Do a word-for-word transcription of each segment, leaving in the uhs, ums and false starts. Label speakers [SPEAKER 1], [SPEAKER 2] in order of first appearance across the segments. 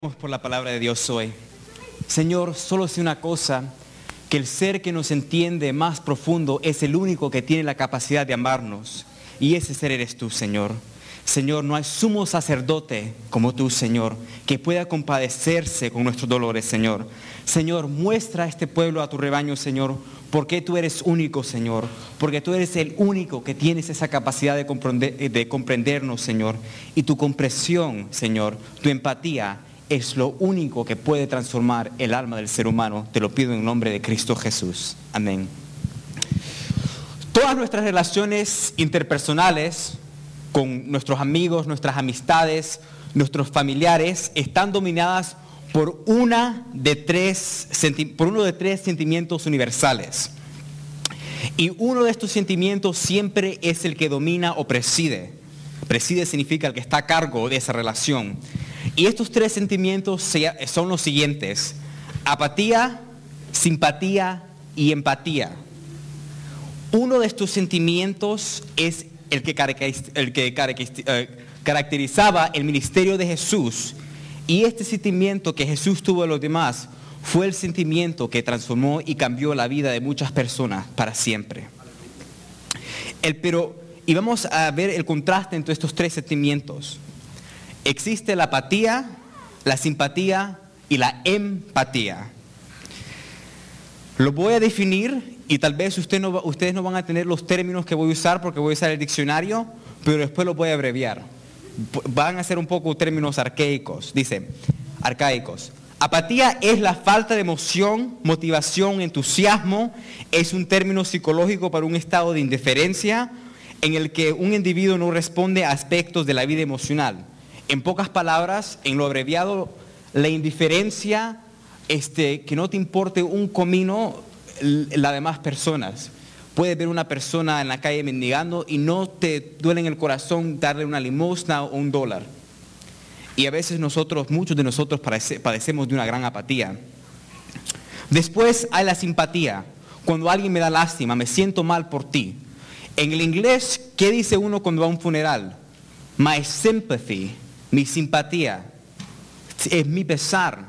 [SPEAKER 1] Por la palabra de Dios hoy. Señor, solo sé una cosa, que el ser que nos entiende más profundo es el único que tiene la capacidad de amarnos, y ese ser eres tú, Señor. Señor, no hay sumo sacerdote como tú, Señor, que pueda compadecerse con nuestros dolores, Señor. Señor, muestra a este pueblo, a tu rebaño, Señor, porque tú eres único, Señor, porque tú eres el único que tienes esa capacidad de, comprender, de comprendernos, Señor, y tu comprensión, Señor, tu empatía, es lo único que puede transformar el alma del ser humano. Te lo pido en el nombre de Cristo Jesús. Amén. Todas nuestras relaciones interpersonales con nuestros amigos, nuestras amistades, nuestros familiares, están dominadas por, una de tres, por uno de tres sentimientos universales. Y uno de estos sentimientos siempre es el que domina o preside. Preside significa el que está a cargo de esa relación. Y estos tres sentimientos son los siguientes: apatía, simpatía y empatía. Uno de estos sentimientos es el que, el que caracterizaba el ministerio de Jesús. Y este sentimiento que Jesús tuvo de los demás fue el sentimiento que transformó y cambió la vida de muchas personas para siempre. El, pero, y vamos a ver el contraste entre estos tres sentimientos. Existe la apatía, la simpatía y la empatía. Lo voy a definir y tal vez usted no, ustedes no van a tener los términos que voy a usar porque voy a usar el diccionario, pero después los voy a abreviar. Van a ser un poco términos arcaicos. Dice, arcaicos. Apatía es la falta de emoción, motivación, entusiasmo. Es un término psicológico para un estado de indiferencia en el que un individuo no responde a aspectos de la vida emocional. En pocas palabras, en lo abreviado, la indiferencia, este, que no te importe un comino las demás personas. Puedes ver una persona en la calle mendigando y no te duele en el corazón darle una limosna o un dólar. Y a veces nosotros, muchos de nosotros padecemos de una gran apatía. Después hay la simpatía. Cuando alguien me da lástima, me siento mal por ti. En el inglés, ¿qué dice uno cuando va a un funeral? My sympathy. Mi simpatía, es mi pesar.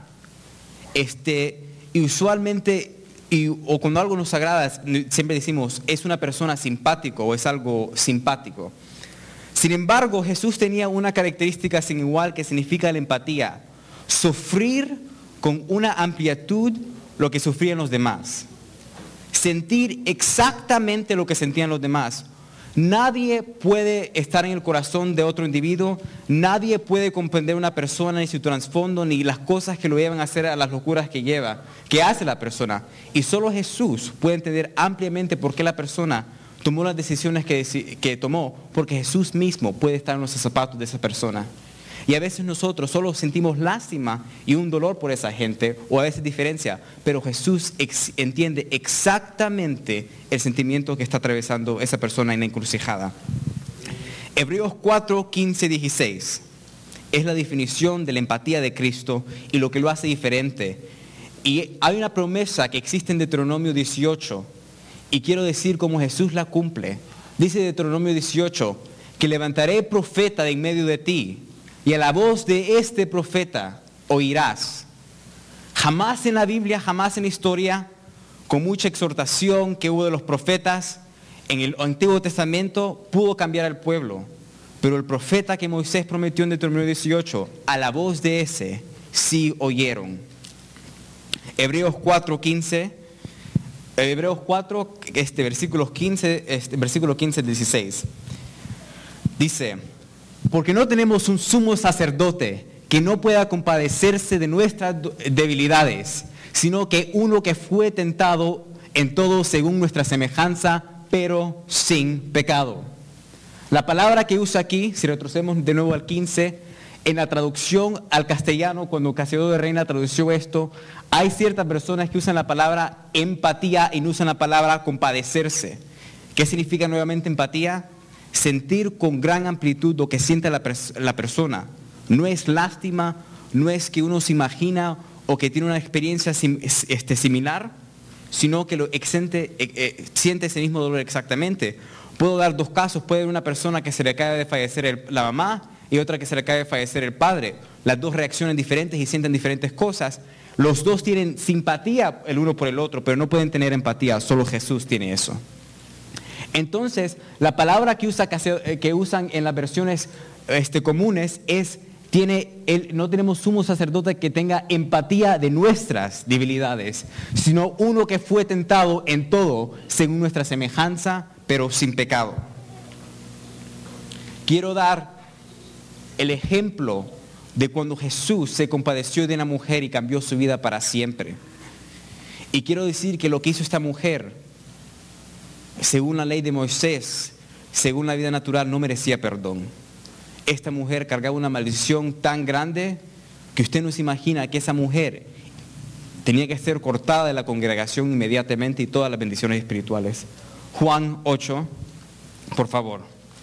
[SPEAKER 1] Este, y usualmente, y, o cuando algo nos agrada, siempre decimos, es una persona simpático o es algo simpático. Sin embargo, Jesús tenía una característica sin igual que significa la empatía. Sufrir con una amplitud lo que sufrían los demás. Sentir exactamente lo que sentían los demás. Nadie puede estar en el corazón de otro individuo, nadie puede comprender a una persona ni su trasfondo, ni las cosas que lo llevan a hacer a las locuras que lleva, que hace la persona. Y solo Jesús puede entender ampliamente por qué la persona tomó las decisiones que, que tomó, porque Jesús mismo puede estar en los zapatos de esa persona. Y a veces nosotros solo sentimos lástima y un dolor por esa gente, o a veces diferencia, pero Jesús ex- entiende exactamente el sentimiento que está atravesando esa persona en la encrucijada. Hebreos cuatro, quince, dieciséis es la definición de la empatía de Cristo y lo que lo hace diferente. Y hay una promesa que existe en Deuteronomio dieciocho, y quiero decir cómo Jesús la cumple. Dice Deuteronomio dieciocho, que levantaré profeta de en medio de ti, y a la voz de este profeta oirás. Jamás en la Biblia, jamás en la historia, con mucha exhortación que hubo de los profetas, en el Antiguo Testamento pudo cambiar al pueblo. Pero el profeta que Moisés prometió en Deuteronomio dieciocho, a la voz de ese, sí oyeron. Hebreos cuatro, quince, Hebreos cuatro, este, versículos quince, este, versículo quince al dieciséis. Dice, porque no tenemos un sumo sacerdote que no pueda compadecerse de nuestras debilidades, sino que uno que fue tentado en todo según nuestra semejanza, pero sin pecado. La palabra que usa aquí, si retrocedemos de nuevo al quince, en la traducción al castellano, cuando Cassiodoro de Reina tradució esto, hay ciertas personas que usan la palabra empatía y no usan la palabra compadecerse. ¿Qué significa nuevamente empatía? Sentir con gran amplitud lo que siente la, pers- la persona. No es lástima, no es que uno se imagina o que tiene una experiencia sim- este, similar, sino que lo exente, eh, eh, siente ese mismo dolor exactamente. Puedo dar dos casos. Puede haber una persona que se le acaba de fallecer el, la mamá y otra que se le acaba de fallecer el padre. Las dos reaccionan diferentes y sienten diferentes cosas. Los dos tienen simpatía el uno por el otro, pero no pueden tener empatía. Solo Jesús tiene eso. Entonces, la palabra que, usa, que usan en las versiones este, comunes es, tiene el, no tenemos sumo sacerdote que tenga empatía de nuestras debilidades, sino uno que fue tentado en todo según nuestra semejanza, pero sin pecado. Quiero dar el ejemplo de cuando Jesús se compadeció de una mujer y cambió su vida para siempre. Y quiero decir que lo que hizo esta mujer, según la ley de Moisés, según la vida natural, no merecía perdón. Esta mujer cargaba una maldición tan grande que usted no se imagina que esa mujer tenía que ser cortada de la congregación inmediatamente y todas las bendiciones espirituales. Juan ocho, por favor.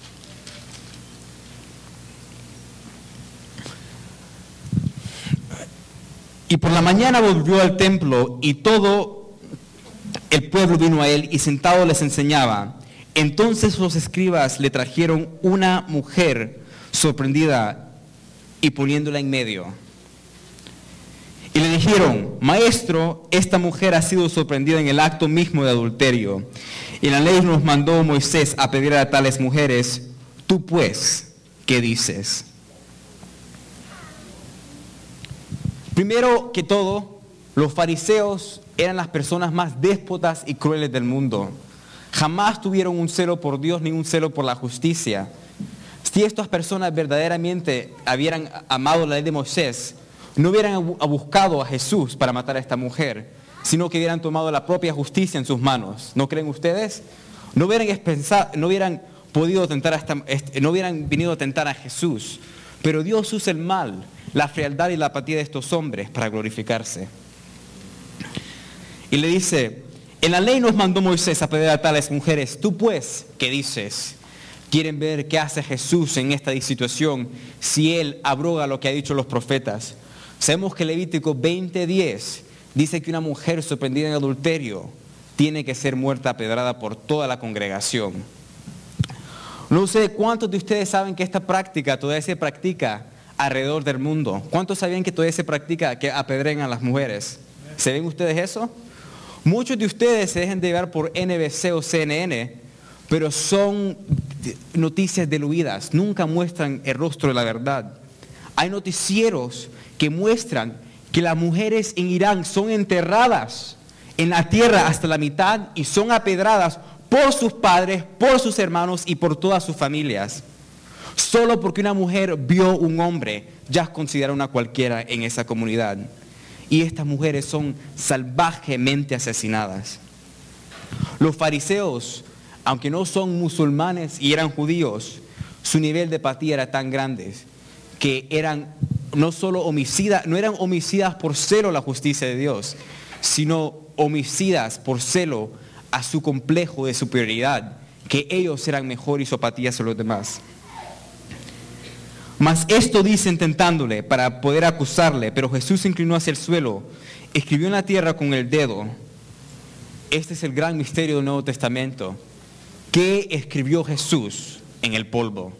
[SPEAKER 1] Y por la mañana volvió al templo y todo el pueblo vino a él y sentado les enseñaba. Entonces los escribas le trajeron una mujer sorprendida y poniéndola en medio. Y le dijeron, maestro, esta mujer ha sido sorprendida en el acto mismo de adulterio. Y en la ley nos mandó Moisés a pedir a tales mujeres, tú pues, ¿qué dices? Primero que todo, los fariseos eran las personas más déspotas y crueles del mundo. Jamás tuvieron un celo por Dios ni un celo por la justicia. Si estas personas verdaderamente hubieran amado la ley de Moisés, no hubieran buscado a Jesús para matar a esta mujer, sino que hubieran tomado la propia justicia en sus manos. ¿No creen ustedes? No hubieran, pensado, no hubieran podido tentar a esta, no hubieran venido a tentar a Jesús. Pero Dios usa el mal, la frialdad y la apatía de estos hombres para glorificarse. Y le dice, en la ley nos mandó Moisés a pedir a tales mujeres, tú pues, ¿qué dices? Quieren ver qué hace Jesús en esta situación si Él abroga lo que ha dicho los profetas. Sabemos que Levítico veinte diez dice que una mujer sorprendida en adulterio tiene que ser muerta a pedrada por toda la congregación. No sé cuántos de ustedes saben que esta práctica todavía se practica alrededor del mundo. ¿Cuántos sabían que todavía se practica que apedren a las mujeres? ¿Se ven ustedes eso? Muchos de ustedes se dejan de llevar por N B C o C N N, pero son noticias diluidas, nunca muestran el rostro de la verdad. Hay noticieros que muestran que las mujeres en Irán son enterradas en la tierra hasta la mitad y son apedradas por sus padres, por sus hermanos y por todas sus familias. Solo porque una mujer vio un hombre, ya es considerada una cualquiera en esa comunidad. Y estas mujeres son salvajemente asesinadas. Los fariseos, aunque no son musulmanes y eran judíos, su nivel de apatía era tan grande que eran no solo homicidas, no eran homicidas por celo a la justicia de Dios, sino homicidas por celo a su complejo de superioridad, que ellos eran mejor y su apatía sobre los demás. Mas esto dicen tentándole para poder acusarle, pero Jesús se inclinó hacia el suelo, escribió en la tierra con el dedo. Este es el gran misterio del Nuevo Testamento. ¿Qué escribió Jesús en el polvo?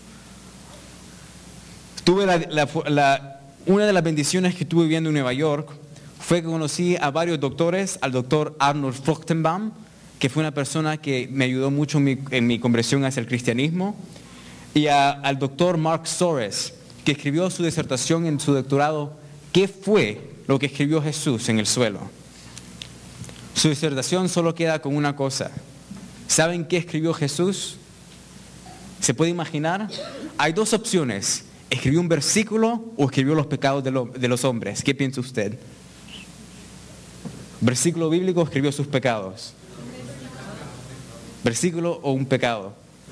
[SPEAKER 1] Tuve la, la, la, una de las bendiciones que tuve viviendo en Nueva York fue que conocí a varios doctores, al doctor Arnold Fruchtenbaum, que fue una persona que me ayudó mucho en mi, en mi conversión hacia el cristianismo, y a, al doctor Mark Soros, que escribió su disertación en su doctorado, ¿qué fue lo que escribió Jesús en el suelo? Su disertación solo queda con una cosa. ¿Saben qué escribió Jesús? ¿Se puede imaginar? Hay dos opciones. ¿Escribió un versículo o escribió los pecados de, lo, de los hombres? ¿Qué piensa usted? ¿Versículo bíblico o escribió sus pecados? ¿Versículo o un pecado?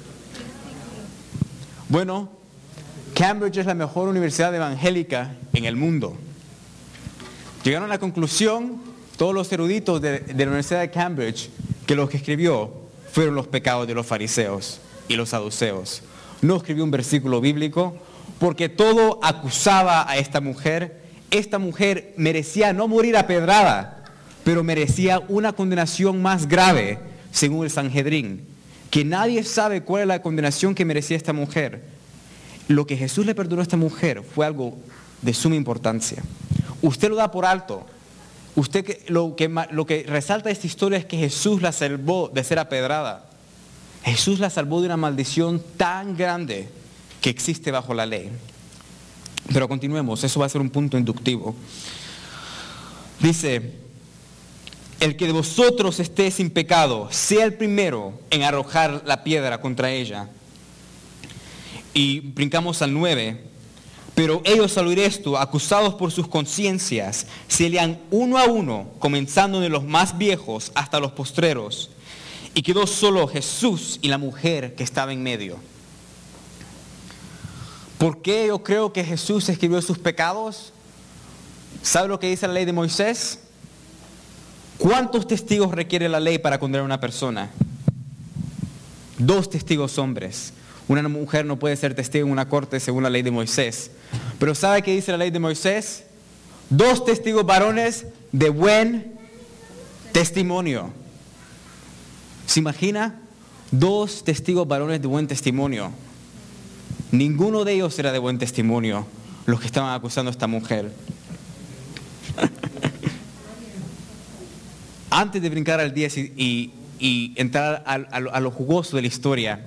[SPEAKER 1] Bueno, Cambridge es la mejor universidad evangélica en el mundo. Llegaron a la conclusión, todos los eruditos de, de la Universidad de Cambridge, que lo que escribió fueron los pecados de los fariseos y los saduceos. No escribió un versículo bíblico, porque todo acusaba a esta mujer. Esta mujer merecía no morir apedrada, pero merecía una condenación más grave, según el Sanhedrín, que nadie sabe cuál es la condenación que merecía esta mujer. lo que Jesús le perdonó a esta mujer fue algo de suma importancia. Usted lo da por alto. Usted que, lo, que, lo que resalta de esta historia es que Jesús la salvó de ser apedrada. Jesús la salvó de una maldición tan grande que existe bajo la ley. Pero continuemos, eso va a ser un punto inductivo. Dice, el que de vosotros esté sin pecado, sea el primero en arrojar la piedra contra ella. Y brincamos al nueve. Pero ellos al oír esto, acusados por sus conciencias, se lean uno a uno, comenzando de los más viejos hasta los postreros. Y quedó solo Jesús y la mujer que estaba en medio. ¿Por qué yo creo que Jesús escribió sus pecados? ¿Sabe lo que dice la ley de Moisés? ¿Cuántos testigos requiere la ley para condenar a una persona? Dos testigos hombres. Una mujer no puede ser testigo en una corte según la ley de Moisés. Pero ¿sabe qué dice la ley de Moisés? Dos testigos varones de buen testimonio. ¿Se imagina? Dos testigos varones de buen testimonio. Ninguno de ellos era de buen testimonio, los que estaban acusando a esta mujer. Antes de brincar al diez y, y, y entrar a, a, a lo jugoso de la historia,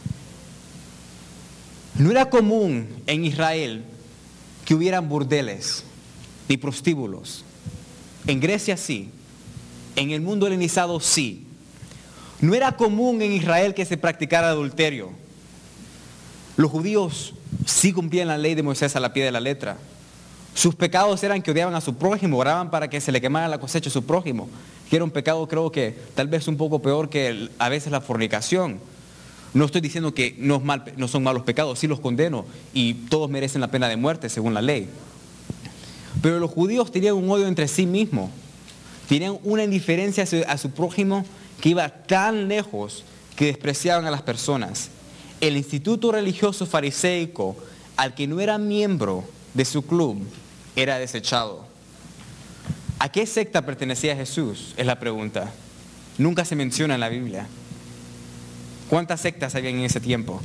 [SPEAKER 1] no era común en Israel que hubieran burdeles ni prostíbulos. En Grecia sí, en el mundo helenizado sí. No era común en Israel que se practicara adulterio. Los judíos sí cumplían la ley de Moisés a la pie de la letra. Sus pecados eran que odiaban a su prójimo, oraban para que se le quemara la cosecha a su prójimo, que era un pecado creo que tal vez un poco peor que el, a veces la fornicación. No estoy diciendo que no, es mal, no son malos pecados, sí los condeno y todos merecen la pena de muerte según la ley. Pero los judíos tenían un odio entre sí mismos, tenían una indiferencia a su, a su prójimo que iba tan lejos que despreciaban a las personas. El instituto religioso fariseico, al que no era miembro de su club, era desechado. ¿A qué secta pertenecía Jesús? Es la pregunta. Nunca se menciona en la Biblia. ¿Cuántas sectas había en ese tiempo?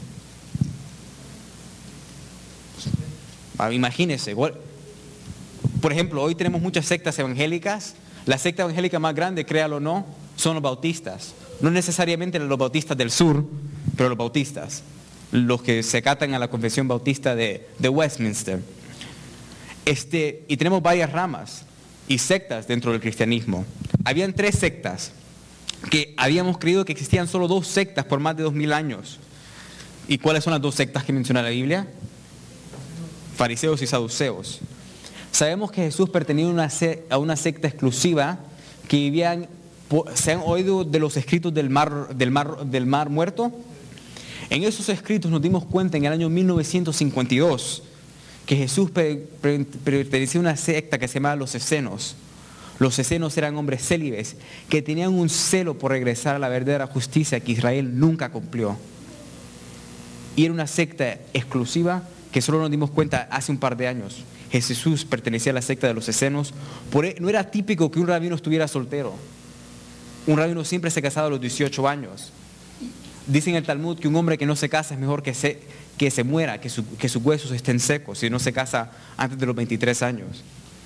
[SPEAKER 1] Ah, imagínense. Por ejemplo, hoy tenemos muchas sectas evangélicas. La secta evangélica más grande, créalo o no, son los bautistas. No necesariamente los bautistas del sur, pero los bautistas. Los que se catan a la confesión bautista de, de Westminster. Este, y tenemos varias ramas y sectas dentro del cristianismo. Habían tres sectas que habíamos creído que existían solo dos sectas por más de dos mil años. ¿Y cuáles son las dos sectas que menciona la Biblia? Fariseos y saduceos. Sabemos que Jesús pertenecía a una secta exclusiva que vivían, ¿se han oído de los escritos del mar, del mar, del mar muerto? En esos escritos nos dimos cuenta en el año mil novecientos cincuenta y dos que Jesús pertenecía a una secta que se llamaba los escenos. Los escenos eran hombres célibes que tenían un celo por regresar a la verdadera justicia que Israel nunca cumplió. Y era una secta exclusiva que solo nos dimos cuenta hace un par de años. Jesús pertenecía a la secta de los escenos. No era típico que un rabino estuviera soltero. Un rabino siempre se casaba a los dieciocho años. Dicen en el Talmud que un hombre que no se casa es mejor que se, que se muera, que, su, que sus huesos estén secos, si no se casa antes de los veintitrés años.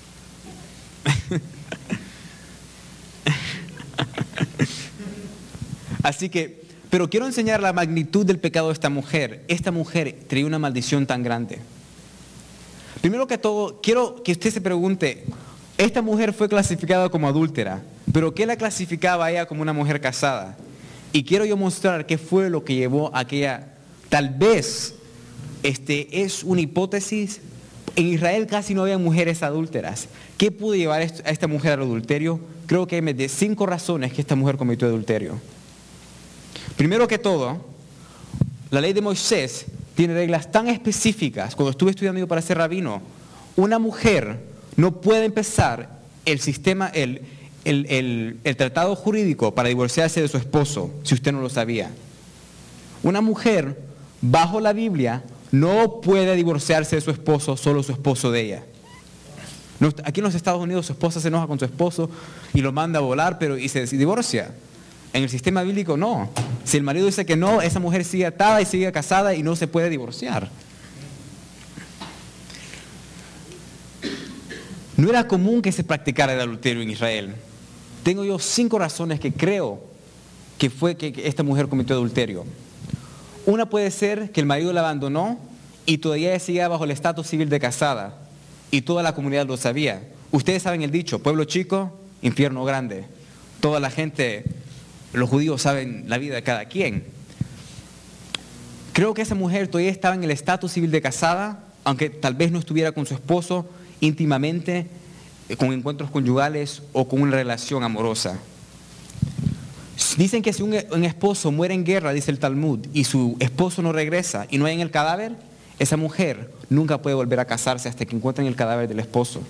[SPEAKER 1] Así que, pero quiero enseñar la magnitud del pecado de esta mujer. Esta mujer traía una maldición tan grande. Primero que todo, quiero que usted se pregunte, esta mujer fue clasificada como adúltera, pero ¿qué la clasificaba a ella como una mujer casada? Y quiero yo mostrar qué fue lo que llevó a aquella, tal vez, este, es una hipótesis, en Israel casi no había mujeres adúlteras. ¿Qué pudo llevar a esta mujer al adulterio? Creo que hay de cinco razones que esta mujer cometió adulterio. Primero que todo, la ley de Moisés tiene reglas tan específicas. Cuando estuve estudiando yo para ser rabino, una mujer no puede empezar el sistema, el, el, el, el tratado jurídico para divorciarse de su esposo, si usted no lo sabía. Una mujer, bajo la Biblia, no puede divorciarse de su esposo, solo su esposo de ella. Aquí en los Estados Unidos su esposa se enoja con su esposo y lo manda a volar, pero y se divorcia. En el sistema bíblico no. Si el marido dice que no, esa mujer sigue atada y sigue casada y no se puede divorciar. No era común que se practicara el adulterio en Israel. Tengo yo cinco razones que creo que fue que esta mujer cometió adulterio. Una puede ser que el marido la abandonó y todavía ella seguía bajo el estatus civil de casada y toda la comunidad lo sabía. Ustedes saben el dicho, pueblo chico, infierno grande. Toda la gente, los judíos saben la vida de cada quien. Creo que esa mujer todavía estaba en el estatus civil de casada, aunque tal vez no estuviera con su esposo íntimamente, con encuentros conyugales o con una relación amorosa. Dicen que si un, un esposo muere en guerra, dice el Talmud, y su esposo no regresa y no hay en el cadáver, esa mujer nunca puede volver a casarse hasta que encuentren el cadáver del esposo.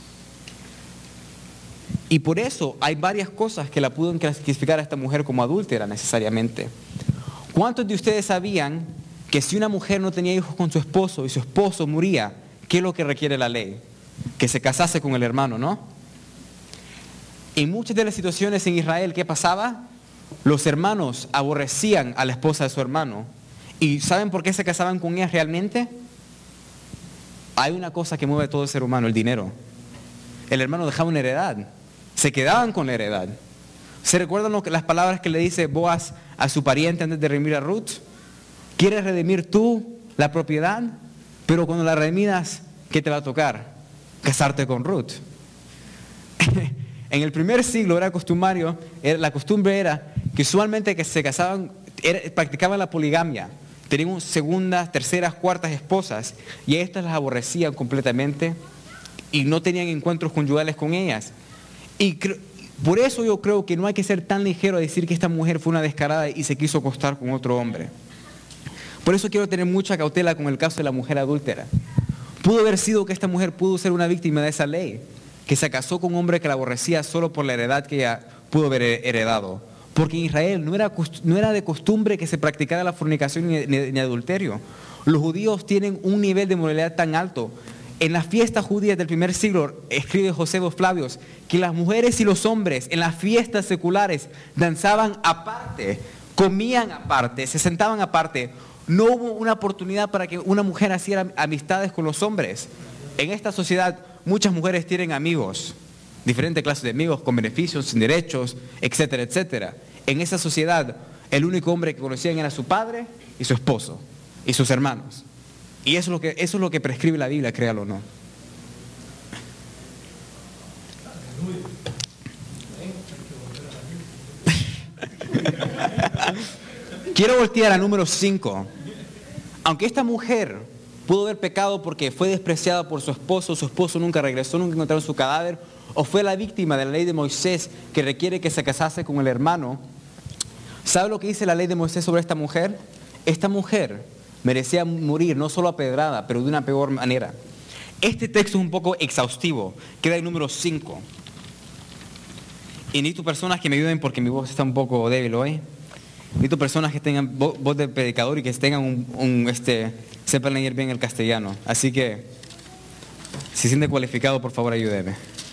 [SPEAKER 1] Y por eso hay varias cosas que la pueden clasificar a esta mujer como adúltera necesariamente. ¿Cuántos de ustedes sabían que si una mujer no tenía hijos con su esposo y su esposo moría, qué es lo que requiere la ley? Que se casase con el hermano, ¿no? En muchas de las situaciones en Israel, ¿qué pasaba? Los hermanos aborrecían a la esposa de su hermano. ¿Y saben por qué se casaban con ella realmente? Hay una cosa que mueve a todo ser humano, el dinero. El hermano dejaba una heredad. Se quedaban con la heredad. ¿Se recuerdan lo que, las palabras que le dice Boaz a su pariente antes de redimir a Ruth? ¿Quieres redimir tú la propiedad? Pero cuando la redimidas, ¿qué te va a tocar? Casarte con Ruth. En el primer siglo era costumbrario, era, la costumbre era que usualmente que se casaban, era, practicaban la poligamia. Tenían segundas, terceras, cuartas esposas y a estas las aborrecían completamente y no tenían encuentros conyugales con ellas. Y cre- por eso yo creo que no hay que ser tan ligero a decir que esta mujer fue una descarada y se quiso acostar con otro hombre. Por eso quiero tener mucha cautela con el caso de la mujer adúltera. Pudo haber sido que esta mujer pudo ser una víctima de esa ley, que se casó con un hombre que la aborrecía solo por la heredad que ella pudo haber heredado. Porque en Israel no era, no era de costumbre que se practicara la fornicación ni, ni, ni adulterio. Los judíos tienen un nivel de moralidad tan alto. En las fiestas judías del primer siglo, escribe Josefo Flavios, que las mujeres y los hombres en las fiestas seculares danzaban aparte, comían aparte, se sentaban aparte. No hubo una oportunidad para que una mujer hiciera amistades con los hombres. En esta sociedad muchas mujeres tienen amigos, diferentes clases de amigos, con beneficios, sin derechos, etcétera, etcétera. En esa sociedad el único hombre que conocían era su padre y su esposo y sus hermanos. Y eso es lo que, eso es lo que prescribe la Biblia, créalo o no. Quiero voltear a número cinco. Aunque esta mujer pudo haber pecado porque fue despreciada por su esposo, su esposo nunca regresó, nunca encontraron su cadáver, o fue la víctima de la ley de Moisés que requiere que se casase con el hermano, ¿sabe lo que dice la ley de Moisés sobre esta mujer? Esta mujer merecía morir no solo apedrada, pero de una peor manera. Este texto es un poco exhaustivo, queda en número cinco. Y necesito personas que me ayuden porque mi voz está un poco débil hoy. Necesito personas que tengan voz de predicador y que tengan un, un este, sepan leer bien el castellano. Así que, si se siente cualificado, por favor, ayúdeme.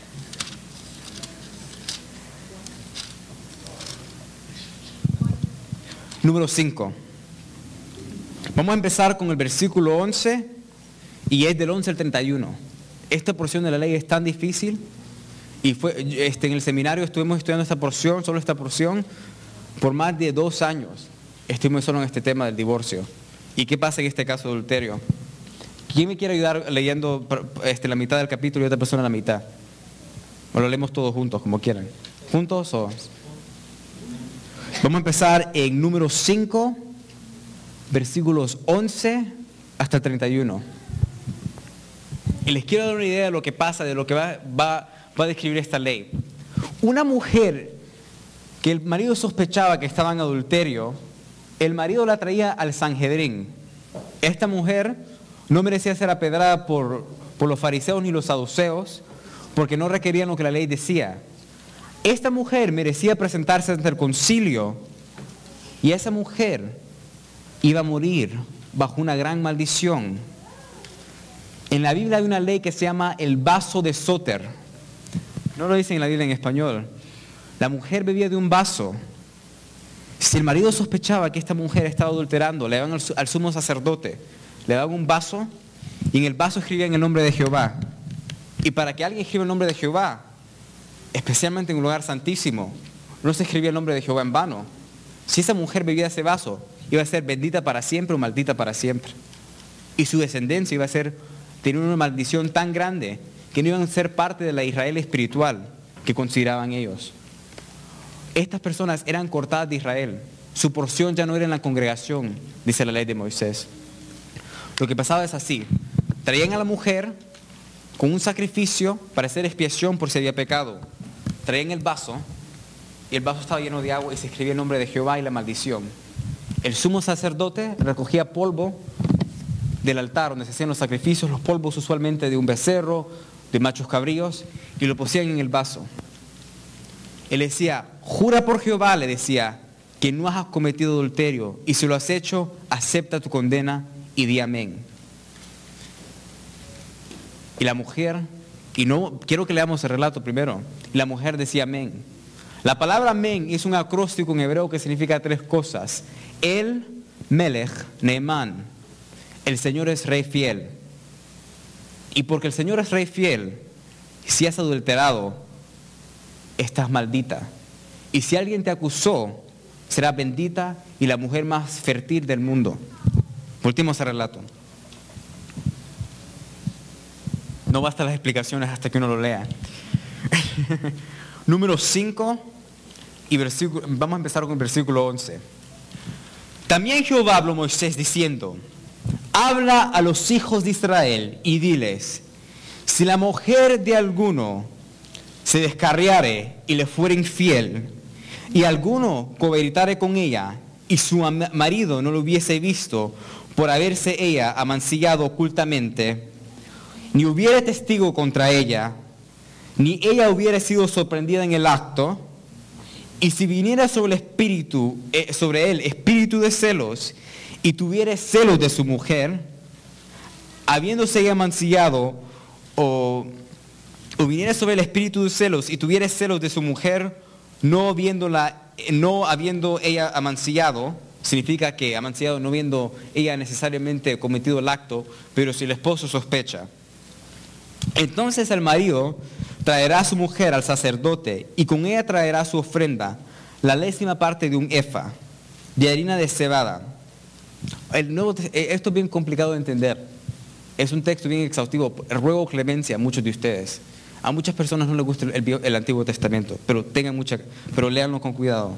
[SPEAKER 1] Número cinco. Vamos a empezar con el versículo once y es del once al treinta y uno. Esta porción de la ley es tan difícil y fue, este, en el seminario estuvimos estudiando esta porción, solo esta porción, por más de dos años. Estuvimos solo en este tema del divorcio. ¿Y qué pasa en este caso de adulterio? ¿Quién me quiere ayudar leyendo este, la mitad del capítulo y otra persona la mitad? O lo leemos todos juntos, como quieran. ¿Juntos o...? Vamos a empezar en número cinco, versículos once hasta treinta y uno. Y les quiero dar una idea de lo que pasa, de lo que va, va, va a describir esta ley. Una mujer que el marido sospechaba que estaba en adulterio, el marido la traía al Sanhedrín. Esta mujer no merecía ser apedrada por, por los fariseos ni los saduceos, porque no requerían lo que la ley decía. Esta mujer merecía presentarse ante el concilio y esa mujer iba a morir bajo una gran maldición. En la Biblia hay una ley que se llama el vaso de Soter. No lo dicen en la Biblia en español. La mujer bebía de un vaso. Si el marido sospechaba que esta mujer estaba adulterando, le daban al, al sumo sacerdote, le daban un vaso y en el vaso escribían el nombre de Jehová. Y para que alguien escriba el nombre de Jehová, especialmente en un lugar santísimo, no se escribía el nombre de Jehová en vano. Si esa mujer bebía ese vaso, iba a ser bendita para siempre o maldita para siempre. Y su descendencia iba a ser, tener una maldición tan grande que no iban a ser parte de la Israel espiritual que consideraban ellos. Estas personas eran cortadas de Israel. Su porción ya no era en la congregación, dice la ley de Moisés. Lo que pasaba es así. Traían a la mujer con un sacrificio para hacer expiación por si había pecado. Traían el vaso y el vaso estaba lleno de agua y se escribía el nombre de Jehová y la maldición. El sumo sacerdote recogía polvo del altar donde se hacían los sacrificios, los polvos usualmente de un becerro, de machos cabríos, y lo ponían en el vaso. Él decía, jura por Jehová, le decía, que no has cometido adulterio, y si lo has hecho, acepta tu condena y di amén. Y la mujer, y no, quiero que leamos el relato primero, y la mujer decía amén. La palabra amén es un acróstico en hebreo que significa tres cosas. El, Melech, Neemán. El Señor es rey fiel. Y porque el Señor es rey fiel, si has adulterado, estás maldita. Y si alguien te acusó, será bendita y la mujer más fértil del mundo. Volvemos al relato. No bastan las explicaciones hasta que uno lo lea. Número cinco, y versículo, vamos a empezar con el versículo once. También Jehová habló a Moisés diciendo, habla a los hijos de Israel y diles, si la mujer de alguno se descarriare y le fuere infiel, y alguno cohabitare con ella, y su marido no lo hubiese visto por haberse ella amancillado ocultamente, ni hubiere testigo contra ella, ni ella hubiera sido sorprendida en el acto, y si viniera sobre el espíritu, eh, sobre él espíritu de celos, y tuviere celos de su mujer, habiéndose ella mancillado, o, o viniera sobre el espíritu de celos, y tuviere celos de su mujer, no viéndola, no habiendo ella amancillado, significa que amancillado no viendo ella necesariamente cometido el acto, pero si el esposo sospecha. Entonces el marido traerá a su mujer al sacerdote y con ella traerá su ofrenda, la décima parte de un efa de harina de cebada. El nuevo, esto es bien complicado de entender. Es un texto bien exhaustivo. Ruego clemencia a muchos de ustedes. A muchas personas no les gusta el, el, el Antiguo Testamento, pero tengan mucha, pero léanlo con cuidado.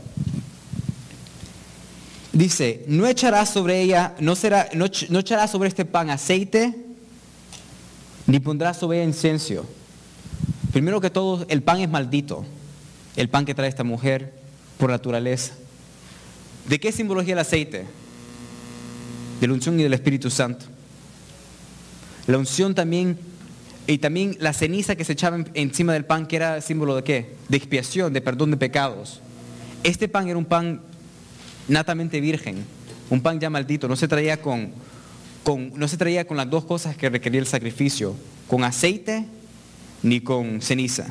[SPEAKER 1] Dice, no echará sobre ella, no será, no, no echará sobre este pan aceite, ni pondrá sobre ella incienso. Primero que todo, el pan es maldito. El pan que trae esta mujer por naturaleza. ¿De qué simbología el aceite? De la unción y del Espíritu Santo. La unción también, y también la ceniza que se echaba encima del pan, que era símbolo de qué? De expiación, de perdón de pecados. Este pan era un pan natamente virgen, un pan ya maldito, no se traía con, con, no se traía con las dos cosas que requería el sacrificio, con aceite ni con ceniza.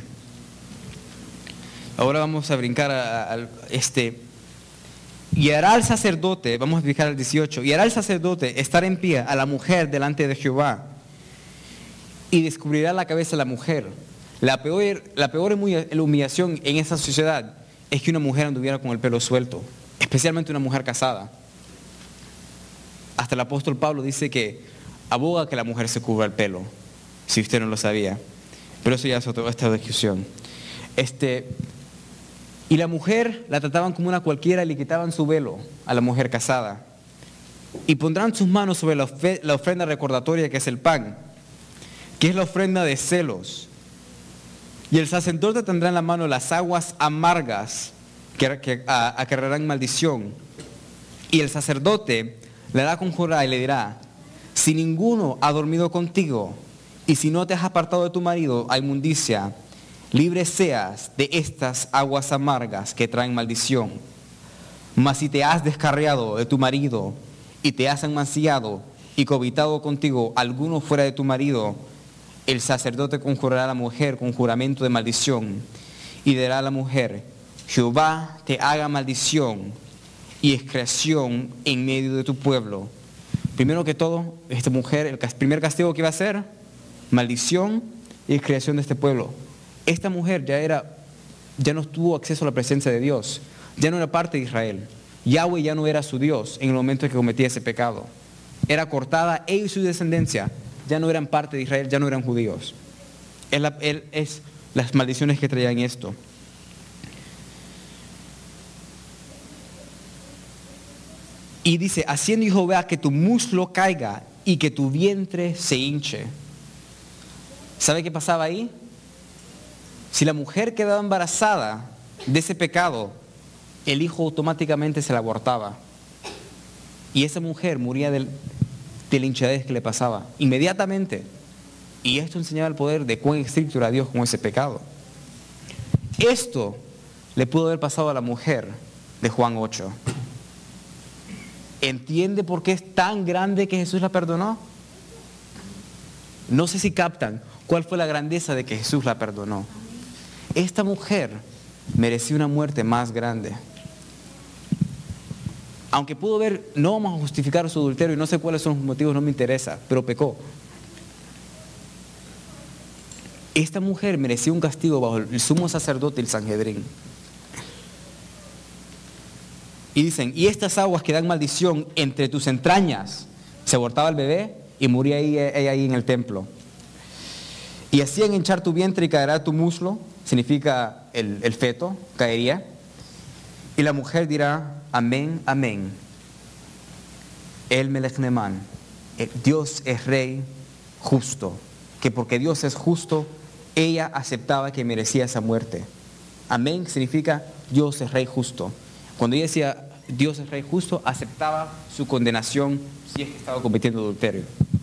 [SPEAKER 1] Ahora vamos a brincar a, a, a este, y hará el sacerdote, vamos a brincar al dieciocho, y hará el sacerdote estar en pie a la mujer delante de Jehová, y descubrirá la cabeza de la mujer. La peor, la peor humillación en esa sociedad es que una mujer anduviera con el pelo suelto, especialmente una mujer casada. Hasta el apóstol Pablo dice que aboga que la mujer se cubra el pelo, si usted no lo sabía. Pero eso ya es otra, otra discusión. Este, y la mujer la trataban como una cualquiera y le quitaban su velo a la mujer casada. Y pondrán sus manos sobre la, ofe, la ofrenda recordatoria que es el pan, que es la ofrenda de celos. Y el sacerdote tendrá en la mano las aguas amargas que, que a, acarrearán maldición. Y el sacerdote le hará conjurar y le dirá, si ninguno ha dormido contigo, y si no te has apartado de tu marido a inmundicia, libre seas de estas aguas amargas que traen maldición. Mas si te has descarriado de tu marido, y te has amancillado, y cohabitado contigo alguno fuera de tu marido, el sacerdote conjurará a la mujer con juramento de maldición, y dirá a la mujer, Jehová te haga maldición y excreción en medio de tu pueblo. Primero que todo, esta mujer, el primer castigo que iba a hacer, maldición y creación de este pueblo. Esta mujer ya era, ya no tuvo acceso a la presencia de Dios, ya no era parte de Israel. Yahweh ya no era su Dios en el momento en que cometía ese pecado. Era cortada, ella y su descendencia ya no eran parte de Israel, ya no eran judíos. Es, la, él, es las maldiciones que traían esto. Y dice, haciendo Jehová que tu muslo caiga y que tu vientre se hinche. ¿Sabe qué pasaba ahí? Si la mujer quedaba embarazada de ese pecado, el hijo automáticamente se la abortaba. Y esa mujer moría del, de la hinchadez que le pasaba, inmediatamente. Y esto enseñaba el poder de cuán estricto era Dios con ese pecado. Esto le pudo haber pasado a la mujer de Juan ocho. ¿Entiende por qué es tan grande que Jesús la perdonó? No sé si captan cuál fue la grandeza de que Jesús la perdonó. Esta mujer merecía una muerte más grande. Aunque pudo ver, no vamos a justificar su adulterio y no sé cuáles son los motivos, no me interesa, pero pecó. Esta mujer merecía un castigo bajo el sumo sacerdote y el Sanhedrín. Y dicen, y estas aguas que dan maldición entre tus entrañas, se abortaba el bebé y moría ahí, ella ahí en el templo. Y hacían hinchar tu vientre y caerá tu muslo, significa el, el feto, caería. Y la mujer dirá, amén, amén. El Melech Neman, Dios es rey justo, que porque Dios es justo, ella aceptaba que merecía esa muerte. Amén significa Dios es rey justo. Cuando ella decía Dios es rey justo, aceptaba su condenación si es que estaba cometiendo adulterio.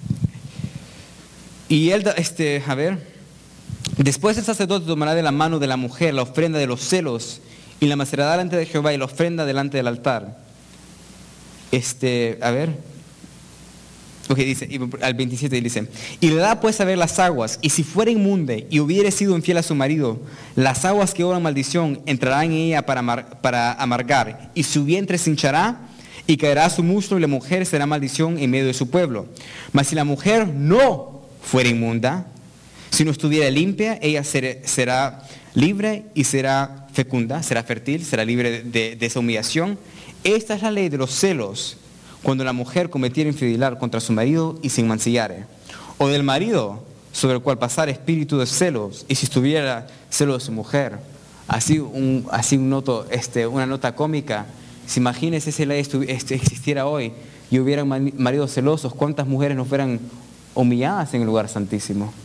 [SPEAKER 1] Y él, este, a ver, después el sacerdote tomará de la mano de la mujer la ofrenda de los celos y la macerará delante de Jehová y la ofrenda delante del altar. Este, a ver, ok, dice, al veintisiete dice, y le da pues a ver las aguas, y si fuera inmunde y hubiere sido infiel a su marido, las aguas que obran maldición entrarán en ella para, amar, para amargar, y su vientre se hinchará, y caerá su muslo, y la mujer será maldición en medio de su pueblo. Mas si la mujer no fuera inmunda, si no estuviera limpia, ella será, será libre y será fecunda, será fértil, será libre de, de, de esa humillación. Esta es la ley de los celos, cuando la mujer cometiera infidelidad contra su marido y se mancillare, o del marido sobre el cual pasara espíritu de celos, y si estuviera celo de su mujer. Así, un, así un noto, este, una nota cómica, si imagínese si la ley este, existiera hoy y hubieran maridos celosos, ¿cuántas mujeres no fueran humilladas en el lugar santísimo?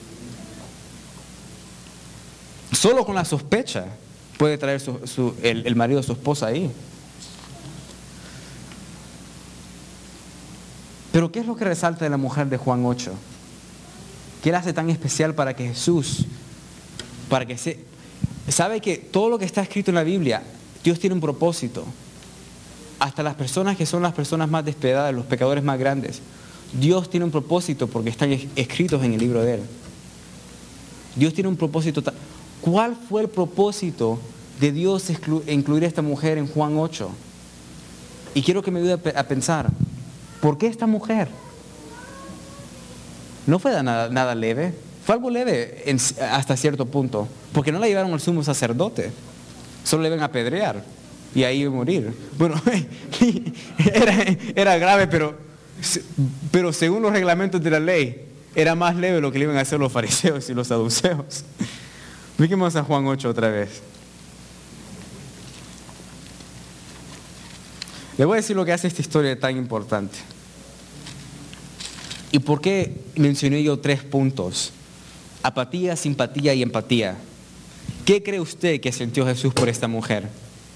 [SPEAKER 1] Solo con la sospecha puede traer su, su, el, el marido de su esposa ahí. Pero ¿qué es lo que resalta de la mujer de Juan ocho? ¿Qué la hace tan especial para que Jesús, para que se... ¿Sabe que todo lo que está escrito en la Biblia, Dios tiene un propósito? Hasta las personas que son las personas más despiadadas, los pecadores más grandes, Dios tiene un propósito porque están escritos en el libro de Él. Dios tiene un propósito. ¿Cuál fue el propósito de Dios incluir a esta mujer en Juan ocho? Y quiero que me ayude a pensar. ¿Por qué esta mujer? No fue nada, nada leve, fue algo leve en, hasta cierto punto, porque no la llevaron al sumo sacerdote, solo le iban a apedrear y ahí iba a morir. Bueno, era, era grave, pero, pero según los reglamentos de la ley, era más leve lo que le iban a hacer los fariseos y los saduceos. Fijémonos a Juan ocho otra vez. Le voy a decir lo que hace esta historia tan importante. ¿Y por qué mencioné yo tres puntos? Apatía, simpatía y empatía. ¿Qué cree usted que sintió Jesús por esta mujer?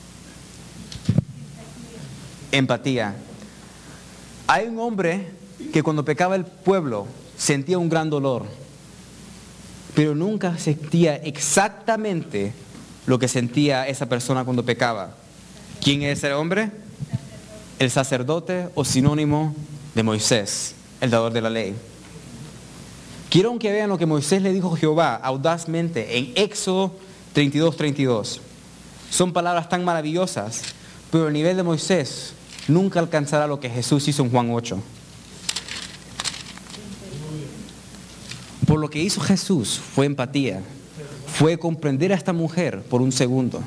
[SPEAKER 1] Empatía. Hay un hombre que cuando pecaba el pueblo sentía un gran dolor, pero nunca sentía exactamente lo que sentía esa persona cuando pecaba. ¿Quién es ese hombre? El sacerdote o sinónimo de Moisés, el dador de la ley. Quiero que vean lo que Moisés le dijo a Jehová audazmente en Éxodo treinta y dos, treinta y dos. Son palabras tan maravillosas, pero el nivel de Moisés nunca alcanzará lo que Jesús hizo en Juan ocho. Por lo que hizo Jesús fue empatía, fue comprender a esta mujer por un segundo.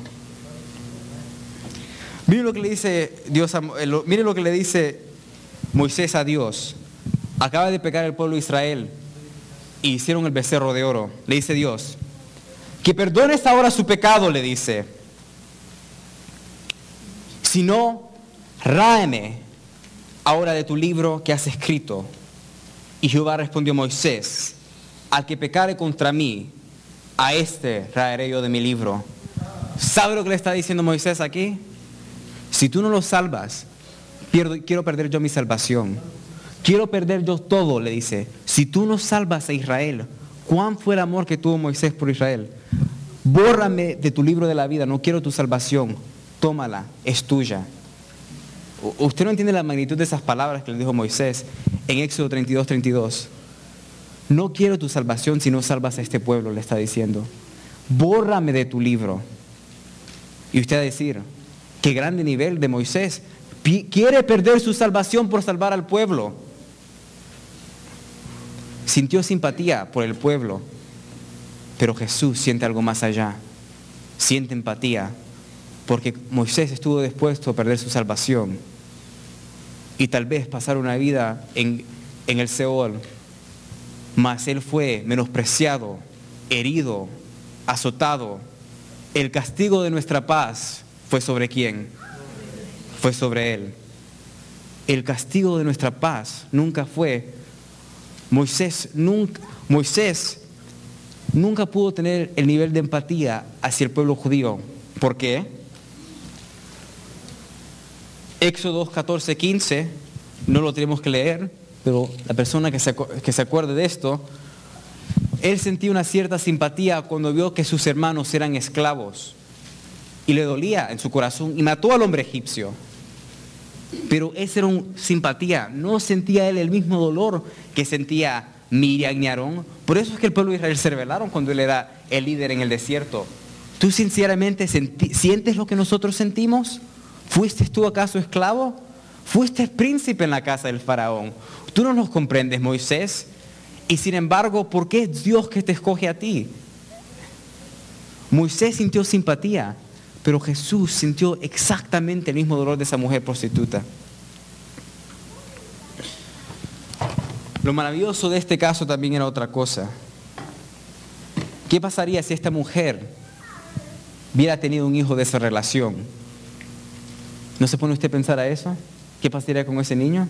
[SPEAKER 1] Miren lo que le dice Dios, a, miren lo que le dice Moisés a Dios. Acaba de pecar el pueblo de Israel y hicieron el becerro de oro. Le dice Dios, que perdones ahora su pecado, le dice. Si no, ráeme ahora de tu libro que has escrito. Y Jehová respondió a Moisés, al que pecare contra mí, a este raeré yo de mi libro. ¿Sabe lo que le está diciendo Moisés aquí? Si tú no lo salvas, pierdo, quiero perder yo mi salvación. Quiero perder yo todo, le dice. Si tú no salvas a Israel, ¿cuán fue el amor que tuvo Moisés por Israel? Bórrame de tu libro de la vida, no quiero tu salvación. Tómala, es tuya. Usted no entiende la magnitud de esas palabras que le dijo Moisés en Éxodo treinta y dos, treinta y dos. No quiero tu salvación si no salvas a este pueblo, le está diciendo. Bórrame de tu libro. Y usted va a decir, qué grande nivel de Moisés. Quiere perder su salvación por salvar al pueblo. Sintió simpatía por el pueblo, pero Jesús siente algo más allá. Siente empatía, porque Moisés estuvo dispuesto a perder su salvación y tal vez pasar una vida en, en el Seol, mas él fue menospreciado, herido, azotado. El castigo de nuestra paz fue sobre quién? Fue sobre él. El castigo de nuestra paz nunca fue. Moisés nunca, Moisés nunca pudo tener el nivel de empatía hacia el pueblo judío. ¿Por qué? Éxodo catorce, quince, no lo tenemos que leer, pero la persona que se, que se acuerde de esto, él sentía una cierta simpatía cuando vio que sus hermanos eran esclavos y le dolía en su corazón y mató al hombre egipcio. Pero esa era una simpatía, no sentía él el mismo dolor que sentía Miriam y Aarón. Por eso es que el pueblo de Israel se rebelaron cuando él era el líder en el desierto. ¿Tú sinceramente sientes lo que nosotros sentimos? ¿Fuiste tú acaso esclavo? ¿Fuiste príncipe en la casa del faraón? Tú no nos comprendes, Moisés. Y sin embargo, ¿por qué es Dios que te escoge a ti? Moisés sintió simpatía, pero Jesús sintió exactamente el mismo dolor de esa mujer prostituta. Lo maravilloso de este caso también era otra cosa. ¿Qué pasaría si esta mujer hubiera tenido un hijo de esa relación? ¿No se pone usted a pensar a eso? ¿Qué pasaría con ese niño?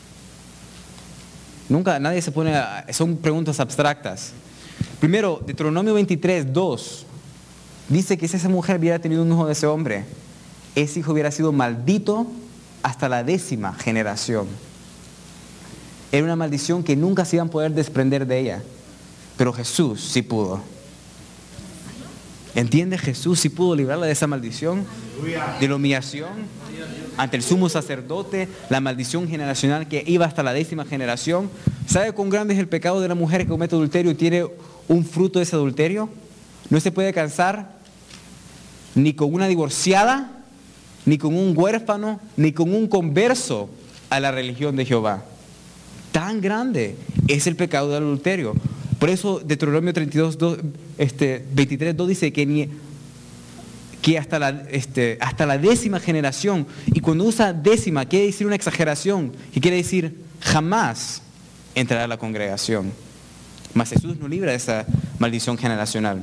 [SPEAKER 1] Nunca, nadie se pone a... Son preguntas abstractas. Primero, Deuteronomio veintitrés, dos, dice que si esa mujer hubiera tenido un hijo de ese hombre, ese hijo hubiera sido maldito hasta la décima generación. Era una maldición que nunca se iban a poder desprender de ella. Pero Jesús sí pudo. ¿Entiende? Jesús sí pudo librarla de esa maldición, de la humillación ante el sumo sacerdote, la maldición generacional que iba hasta la décima generación. ¿Sabe cuán grande es el pecado de la mujer que comete adulterio y tiene un fruto de ese adulterio? No se puede casar ni con una divorciada, ni con un huérfano, ni con un converso a la religión de Jehová. Tan grande es el pecado del adulterio. Por eso Deuteronomio treinta y dos, dos, este, veintitrés, dos dice que, ni, que hasta, la, este, hasta la décima generación, y cuando usa décima quiere decir una exageración, que quiere decir jamás entrará a la congregación. Mas Jesús nos libra de esa maldición generacional.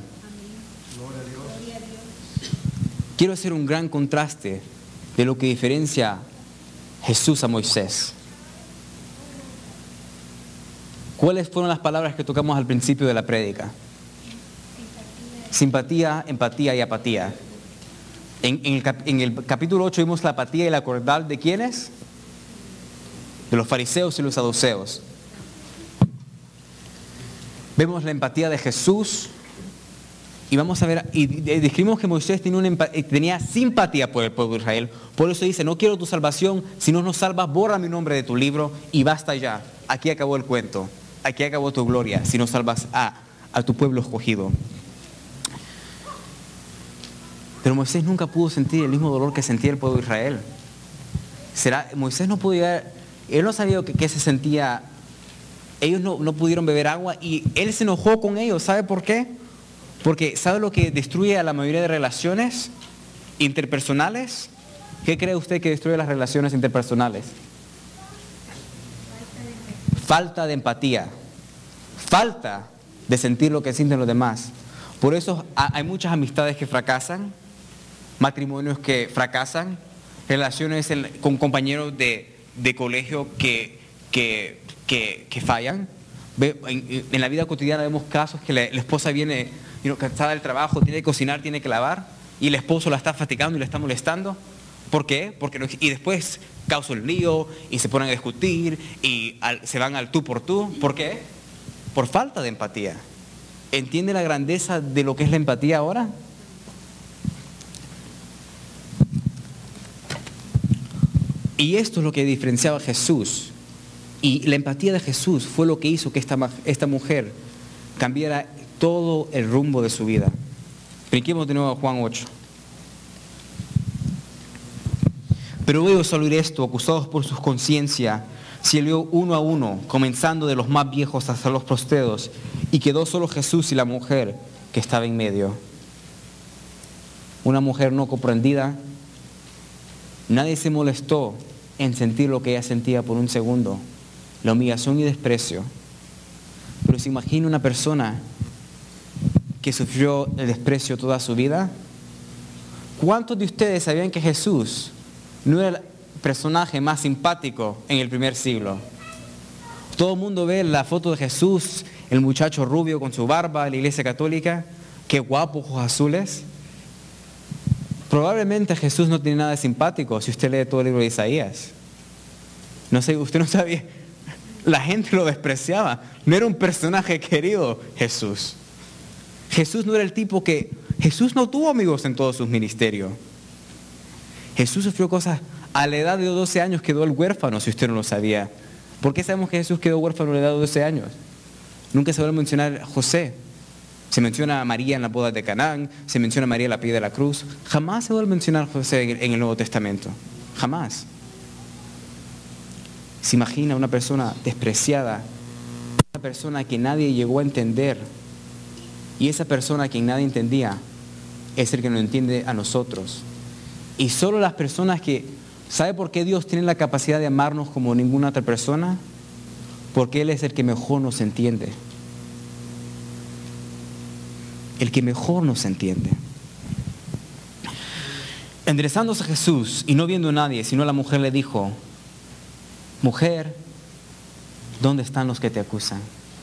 [SPEAKER 1] Quiero hacer un gran contraste de lo que diferencia Jesús a Moisés. ¿Cuáles fueron las palabras que tocamos al principio de la prédica? Simpatía, empatía y apatía. En, en, el, en el capítulo ocho vimos la apatía y la cordal de ¿quiénes? De los fariseos y los saduceos. Vemos la empatía de Jesús y vamos a ver, y describimos que Moisés tenía, una, tenía simpatía por el pueblo de Israel. Por eso dice, no quiero tu salvación, si no nos salvas, borra mi nombre de tu libro y basta ya. Aquí acabó el cuento. Aquí acabó tu gloria si no salvas a, a tu pueblo escogido. Pero Moisés nunca pudo sentir el mismo dolor que sentía el pueblo de Israel. ¿Será? Moisés no podía, él no sabía qué se sentía ellos no, no pudieron beber agua y Él se enojó con ellos. ¿Sabe por qué? Porque ¿sabe lo que destruye a la mayoría de relaciones interpersonales? ¿Qué cree usted que destruye las relaciones interpersonales? Falta de empatía. Falta de sentir lo que sienten los demás. Por eso hay muchas amistades que fracasan, matrimonios que fracasan, relaciones con compañeros de, de colegio que, que, que, que fallan. En, en la vida cotidiana vemos casos que la, la esposa viene you know, cansada del trabajo, tiene que cocinar, tiene que lavar, y el esposo la está fatigando y la está molestando. ¿Por qué? Porque no, y después causa el lío y se ponen a discutir y al, se van al tú por tú. ¿Por qué? Por falta de empatía. ¿Entiende la grandeza de lo que es la empatía ahora? Y esto es lo que diferenciaba a Jesús. Y la empatía de Jesús fue lo que hizo que esta, esta mujer cambiara todo el rumbo de su vida. Brinquemos de nuevo a Juan ocho. Pero luego al oír esto, acusados por su conciencia, se lió uno a uno, comenzando de los más viejos hasta los postreros, y quedó solo Jesús y la mujer que estaba en medio. Una mujer no comprendida. Nadie se molestó en sentir lo que ella sentía por un segundo, la humillación y desprecio. Pero se imagina una persona que sufrió el desprecio toda su vida. ¿Cuántos de ustedes sabían que Jesús no era el personaje más simpático en el primer siglo? Todo el mundo ve la foto de Jesús, el muchacho rubio con su barba, en la iglesia católica, qué guapo, ojos azules. Probablemente Jesús no tiene nada de simpático si usted lee todo el libro de Isaías. No sé, usted no sabía. La gente lo despreciaba. No era un personaje querido Jesús. Jesús no era el tipo que... Jesús no tuvo amigos en todo su ministerio. Jesús sufrió cosas. A la edad de doce años quedó el huérfano, si usted no lo sabía. ¿Por qué sabemos que Jesús quedó huérfano a la edad de doce años? Nunca se vuelve a mencionar a José. Se menciona a María en la boda de Canaán, se menciona a María en la pie de la cruz. Jamás se vuelve a mencionar a José en el Nuevo Testamento. Jamás. Se imagina una persona despreciada, una persona que nadie llegó a entender. Y esa persona que nadie entendía es el que nos entiende a nosotros. Y solo las personas que... ¿Sabe por qué Dios tiene la capacidad de amarnos como ninguna otra persona? Porque Él es el que mejor nos entiende. El que mejor nos entiende. Enderezándose a Jesús y no viendo a nadie, sino a la mujer le dijo: mujer, ¿dónde están los que te acusan?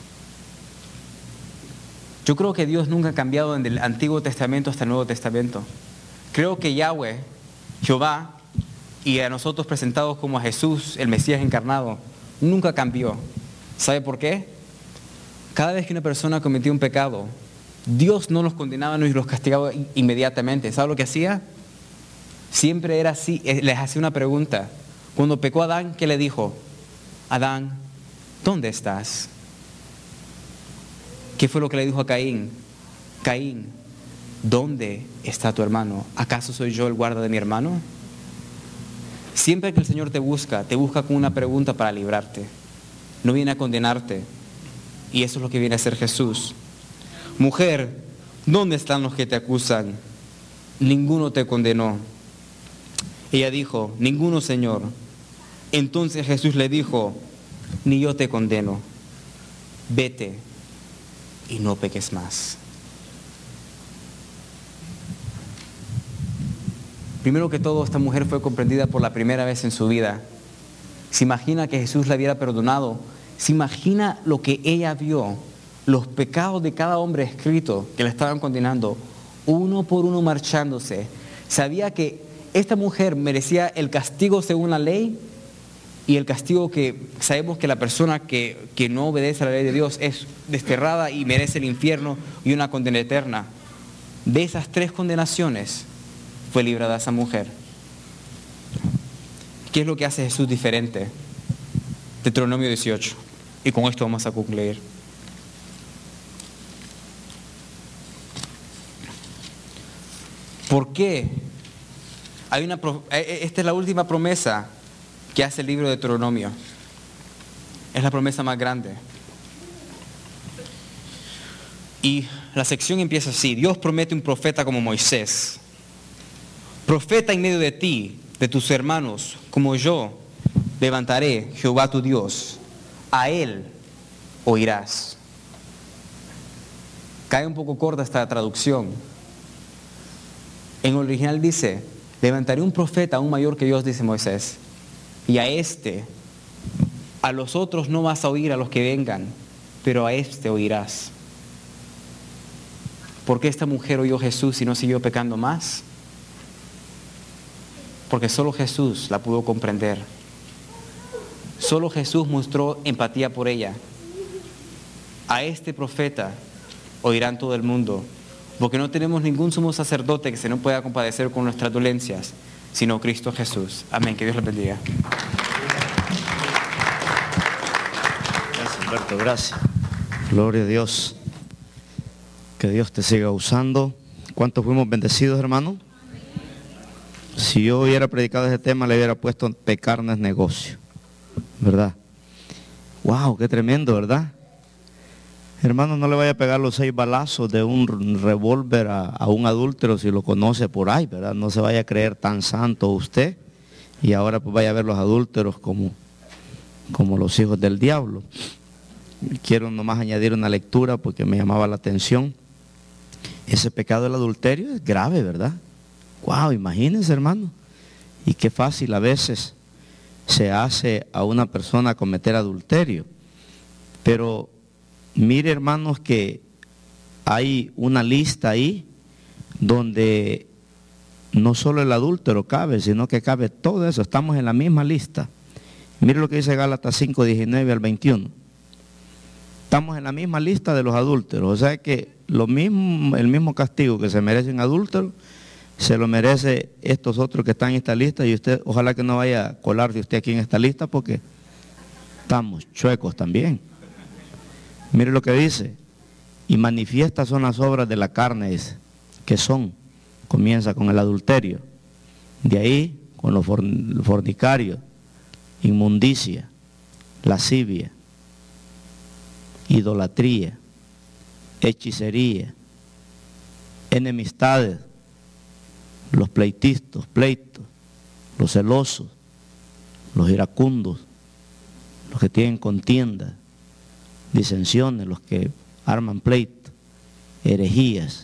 [SPEAKER 1] Yo creo que Dios nunca ha cambiado desde el Antiguo Testamento hasta el Nuevo Testamento. Creo que Yahweh, Jehová, y a nosotros presentados como a Jesús, el Mesías encarnado, nunca cambió. ¿Sabe por qué? Cada vez que una persona cometía un pecado, Dios no los condenaba ni los castigaba inmediatamente. ¿Sabe lo que hacía? Siempre era así, les hacía una pregunta. Cuando pecó Adán, ¿qué le dijo? Adán, ¿dónde estás? ¿Qué fue lo que le dijo a Caín? Caín, ¿dónde está tu hermano? ¿Acaso soy yo el guarda de mi hermano? Siempre que el Señor te busca, te busca con una pregunta para librarte. No viene a condenarte. Y eso es lo que viene a hacer Jesús. Mujer, ¿dónde están los que te acusan? Ninguno te condenó. Ella dijo: ninguno, Señor. Entonces Jesús le dijo: ni yo te condeno. Vete y no peques más. Primero que todo, esta mujer fue comprendida por la primera vez en su vida. Se imagina que Jesús la hubiera perdonado. Se imagina lo que ella vio, los pecados de cada hombre escrito que la estaban condenando, uno por uno marchándose. Sabía que esta mujer merecía el castigo según la ley, y el castigo que sabemos que la persona que, que no obedece a la ley de Dios es desterrada y merece el infierno y una condena eterna. De esas tres condenaciones fue librada esa mujer. ¿Qué es lo que hace Jesús diferente? Deuteronomio dieciocho. Y con esto vamos a concluir. ¿Por qué? Hay una, esta es la última promesa que hace el libro de Deuteronomio. Es la promesa más grande. Y la sección empieza así: Dios promete un profeta como Moisés. Profeta en medio de ti, de tus hermanos, como yo, levantaré Jehová tu Dios. A él oirás. Cae un poco corta esta traducción. En el original dice: levantaré un profeta aún mayor que Dios, dice Moisés. Y a este, a los otros no vas a oír, a los que vengan, pero a este oirás. ¿Por qué esta mujer oyó a Jesús y no siguió pecando más? Porque solo Jesús la pudo comprender. Solo Jesús mostró empatía por ella. A este profeta oirán todo el mundo, porque no tenemos ningún sumo sacerdote que se nos pueda compadecer con nuestras dolencias, sino Cristo Jesús. Amén. Que Dios les bendiga.
[SPEAKER 2] Gracias, Alberto. Gracias. Gloria a Dios. Que Dios te siga usando. ¿Cuántos fuimos bendecidos, hermano? Si yo hubiera predicado ese tema, le hubiera puesto pecar no es negocio, ¿verdad? Wow, qué tremendo, ¿verdad? Hermano, no le vaya a pegar los seis balazos de un revólver a, a un adúltero si lo conoce por ahí, ¿verdad? No se vaya a creer tan santo usted y ahora pues vaya a ver los adúlteros como, como los hijos del diablo. Quiero nomás añadir una lectura porque me llamaba la atención. Ese pecado del adulterio es grave, ¿verdad? Wow, imagínense, hermano. Y qué fácil a veces se hace a una persona cometer adulterio. Pero mire, hermanos, que hay una lista ahí donde no solo el adúltero cabe, sino que cabe todo eso. Estamos en la misma lista. Mire lo que dice Gálatas cinco, diecinueve al veintiuno. Estamos en la misma lista de los adúlteros. O sea que lo mismo, el mismo castigo que se merece un adúltero, se lo merece estos otros que están en esta lista. Y usted, ojalá que no vaya a colarse usted aquí en esta lista, porque estamos chuecos también. Mire lo que dice: y manifiestas son las obras de la carne, dice, que son, comienza con el adulterio, de ahí con los fornicarios, inmundicia, lascivia, idolatría, hechicería, enemistades, los pleitistas, pleitos, los celosos, los iracundos, los que tienen contiendas, disensiones, los que arman pleitos, herejías,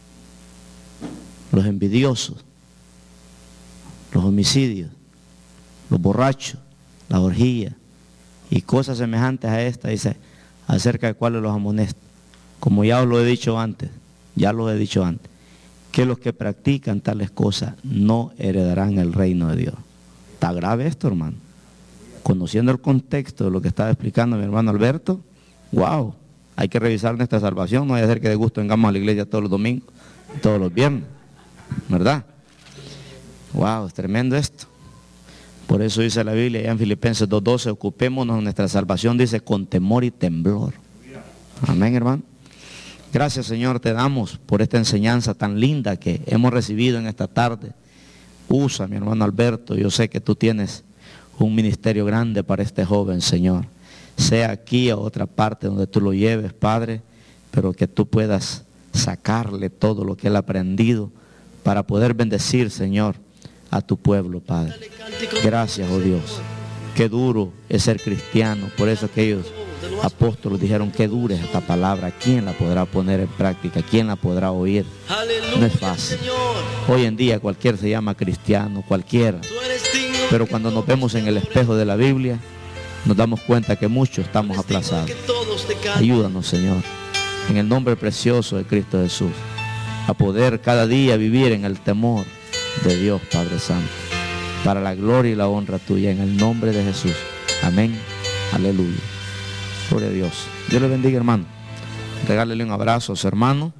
[SPEAKER 2] los envidiosos, los homicidios, los borrachos, las orgías y cosas semejantes a esta, dice, acerca de cuáles los amonesto. Como ya os lo he dicho antes, ya lo he dicho antes, que los que practican tales cosas no heredarán el reino de Dios. Está grave esto, hermano. Conociendo el contexto de lo que estaba explicando mi hermano Alberto, wow, hay que revisar nuestra salvación. No vaya a ser que de gusto vengamos a la iglesia todos los domingos, todos los viernes, ¿verdad? Wow, es tremendo esto. Por eso dice la Biblia, allá en Filipenses dos doce, ocupémonos de nuestra salvación, dice, con temor y temblor. Amén, hermano. Gracias, Señor, te damos por esta enseñanza tan linda que hemos recibido en esta tarde. Usa, mi hermano Alberto, yo sé que tú tienes un ministerio grande para este joven, Señor. Sea aquí o otra parte donde tú lo lleves, Padre, pero que tú puedas sacarle todo lo que él ha aprendido para poder bendecir, Señor, a tu pueblo, Padre. Gracias, oh Dios. Qué duro es ser cristiano. Por eso aquellos apóstoles dijeron, qué dura es esta palabra. ¿Quién la podrá poner en práctica? ¿Quién la podrá oír? No es fácil. Hoy en día cualquiera se llama cristiano, cualquiera. Pero cuando nos vemos en el espejo de la Biblia, nos damos cuenta que muchos estamos aplazados. Ayúdanos, Señor, en el nombre precioso de Cristo Jesús, a poder cada día vivir en el temor de Dios, Padre Santo, para la gloria y la honra tuya, en el nombre de Jesús. Amén. Aleluya. Gloria a Dios. Dios le bendiga, hermano. Regálele un abrazo a su hermano.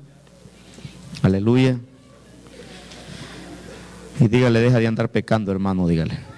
[SPEAKER 2] Aleluya. Y dígale, deja de andar pecando, hermano, dígale.